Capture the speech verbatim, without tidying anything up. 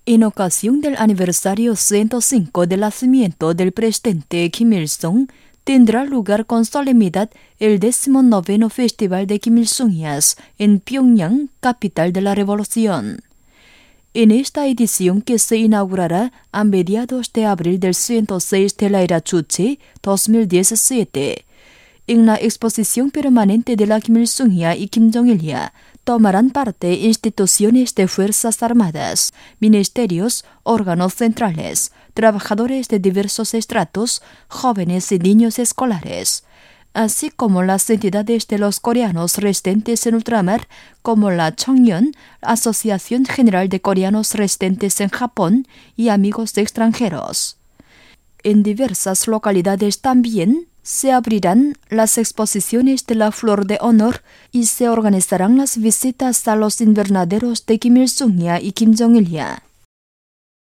En ocasión del aniversario ciento cinco del nacimiento del presidente Kim Il-sung, tendrá lugar con solemnidad el decimonoveno Festival de Kim Il-sungías en Pyongyang, capital de la Revolución. En esta edición, que se inaugurará a mediados de abril del ciento seis de la era Juche dos mil diecisiete, en la exposición permanente de la Kim Il-sungía y Kim Jong-ilía tomarán parte instituciones de Fuerzas Armadas, ministerios, órganos centrales, trabajadores de diversos estratos, jóvenes y niños escolares, así como las entidades de los coreanos residentes en ultramar, como la Chongnyeon, Asociación General de Coreanos Residentes en Japón, y amigos extranjeros. En diversas localidades también se abrirán las exposiciones de la Flor de Honor y se organizarán las visitas a los invernaderos de Kim Il-sungía y Kim Jong-ilía.